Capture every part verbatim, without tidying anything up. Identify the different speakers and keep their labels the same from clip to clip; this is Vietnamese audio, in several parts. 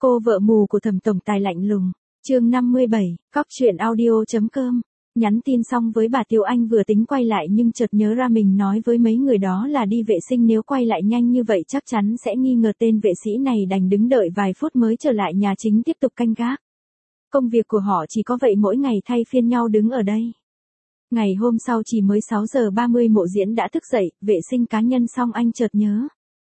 Speaker 1: Cô vợ mù của Thẩm tổng tài lạnh lùng. Chương năm mươi bảy, cóc truyện audio.com. Nhắn tin xong với bà Tiêu, anh vừa tính quay lại nhưng chợt nhớ ra mình nói với mấy người đó là đi vệ sinh, nếu quay lại nhanh như vậy chắc chắn sẽ nghi ngờ, tên vệ sĩ này đành đứng đợi vài phút mới trở lại nhà chính tiếp tục canh gác. Công việc của họ chỉ có vậy, mỗi ngày thay phiên nhau đứng ở đây. Ngày hôm sau chỉ mới sáu giờ ba mươi Mộ Diễn đã thức dậy, vệ sinh cá nhân xong anh chợt nhớ.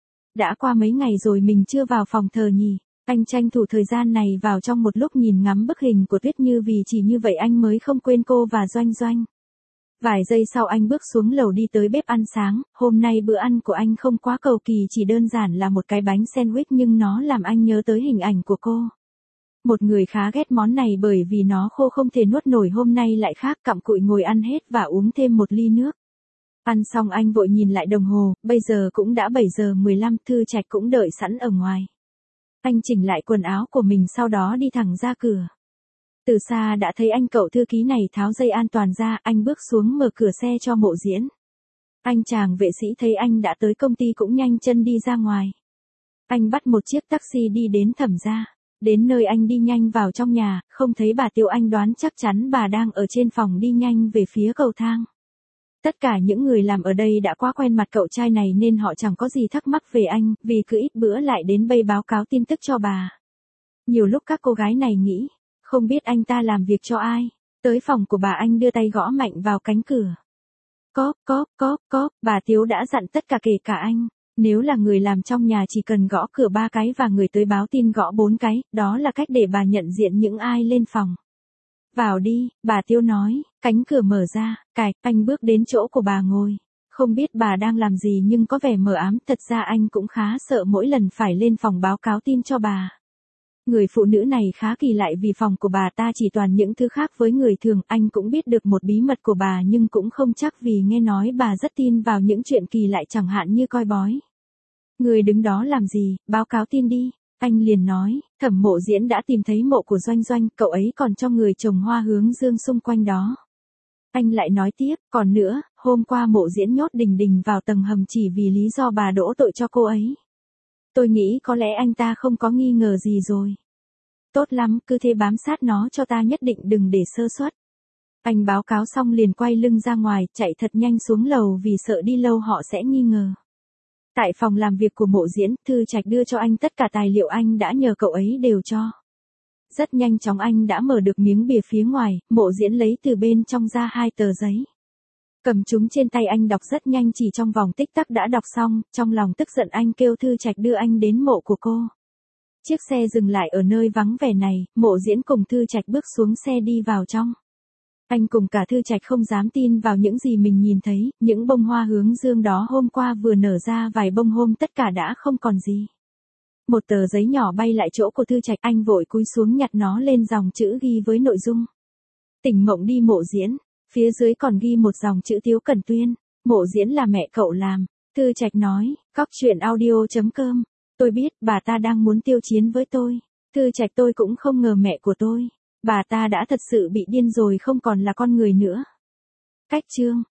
Speaker 1: Đã qua mấy ngày rồi mình chưa vào phòng thờ nhỉ. Anh tranh thủ thời gian này vào trong một lúc nhìn ngắm bức hình của Tuyết Như, vì chỉ như vậy anh mới không quên cô và Doanh Doanh. Vài giây sau anh bước xuống lầu đi tới bếp ăn sáng, hôm nay bữa ăn của anh không quá cầu kỳ, chỉ đơn giản là một cái bánh sandwich nhưng nó làm anh nhớ tới hình ảnh của cô. Một người khá ghét món này bởi vì nó khô không thể nuốt nổi, hôm nay lại khác, cặm cụi ngồi ăn hết và uống thêm một ly nước. Ăn xong anh vội nhìn lại đồng hồ, bây giờ cũng đã bảy giờ mười lăm, Thư Trạch cũng đợi sẵn ở ngoài. Anh chỉnh lại quần áo của mình sau đó đi thẳng ra cửa. Từ xa đã thấy anh cậu thư ký này tháo dây an toàn ra, anh bước xuống mở cửa xe cho Mộ Diễn. Anh chàng vệ sĩ thấy anh đã tới công ty cũng nhanh chân đi ra ngoài. Anh bắt một chiếc taxi đi đến Thẩm gia. Đến nơi anh đi nhanh vào trong nhà, không thấy bà Tiêu, anh đoán chắc chắn bà đang ở trên phòng, đi nhanh về phía cầu thang. Tất cả những người làm ở đây đã quá quen mặt cậu trai này nên họ chẳng có gì thắc mắc về anh, vì cứ ít bữa lại đến đây báo cáo tin tức cho bà. Nhiều lúc các cô gái này nghĩ, không biết anh ta làm việc cho ai. Tới phòng của bà, anh đưa tay gõ mạnh vào cánh cửa. Cóp, cóp, cóp, cóp, bà Tiếu đã dặn tất cả kể cả anh. Nếu là người làm trong nhà chỉ cần gõ cửa ba cái và người tới báo tin gõ bốn cái, đó là cách để bà nhận diện những ai lên phòng. Vào đi, bà Tiêu nói, cánh cửa mở ra, cài, anh bước đến chỗ của bà ngồi. Không biết bà đang làm gì nhưng có vẻ mờ ám, thật ra anh cũng khá sợ mỗi lần phải lên phòng báo cáo tin cho bà. Người phụ nữ này khá kỳ lạ vì phòng của bà ta chỉ toàn những thứ khác với người thường, anh cũng biết được một bí mật của bà nhưng cũng không chắc vì nghe nói bà rất tin vào những chuyện kỳ lạ chẳng hạn như coi bói. Người đứng đó làm gì, báo cáo tin đi. Anh liền nói, Thẩm Mộ Diễn đã tìm thấy mộ của Doanh Doanh, cậu ấy còn cho người trồng hoa hướng dương xung quanh đó. Anh lại nói tiếp, còn nữa, hôm qua Mộ Diễn nhốt Đình Đình vào tầng hầm chỉ vì lý do bà đổ tội cho cô ấy. Tôi nghĩ có lẽ anh ta không có nghi ngờ gì rồi. Tốt lắm, cứ thế bám sát nó cho ta, nhất định đừng để sơ suất. Anh báo cáo xong liền quay lưng ra ngoài, chạy thật nhanh xuống lầu vì sợ đi lâu họ sẽ nghi ngờ. Tại phòng làm việc của Mộ Diễn, Thư Trạch đưa cho anh tất cả tài liệu anh đã nhờ cậu ấy đều cho. Rất nhanh chóng anh đã mở được miếng bìa phía ngoài, Mộ Diễn lấy từ bên trong ra hai tờ giấy. Cầm chúng trên tay anh đọc rất nhanh, chỉ trong vòng tích tắc đã đọc xong, trong lòng tức giận anh kêu Thư Trạch đưa anh đến mộ của cô. Chiếc xe dừng lại ở nơi vắng vẻ này, Mộ Diễn cùng Thư Trạch bước xuống xe đi vào trong. Anh cùng cả Thư Trạch không dám tin vào những gì mình nhìn thấy, những bông hoa hướng dương đó hôm qua vừa nở ra vài bông hôm tất cả đã không còn gì. Một tờ giấy nhỏ bay lại chỗ của Thư Trạch, anh vội cúi xuống nhặt nó lên, dòng chữ ghi với nội dung: tỉnh mộng đi Mộ Diễn, phía dưới còn ghi một dòng chữ Tiếu Cẩn Tuyên, Mộ Diễn là mẹ cậu làm. Thư Trạch nói, cóc truyện audio.com, tôi biết bà ta đang muốn tiêu chiến với tôi. Thư Trạch, tôi cũng không ngờ mẹ của tôi. Bà ta đã thật sự bị điên rồi, không còn là con người nữa. Cách chương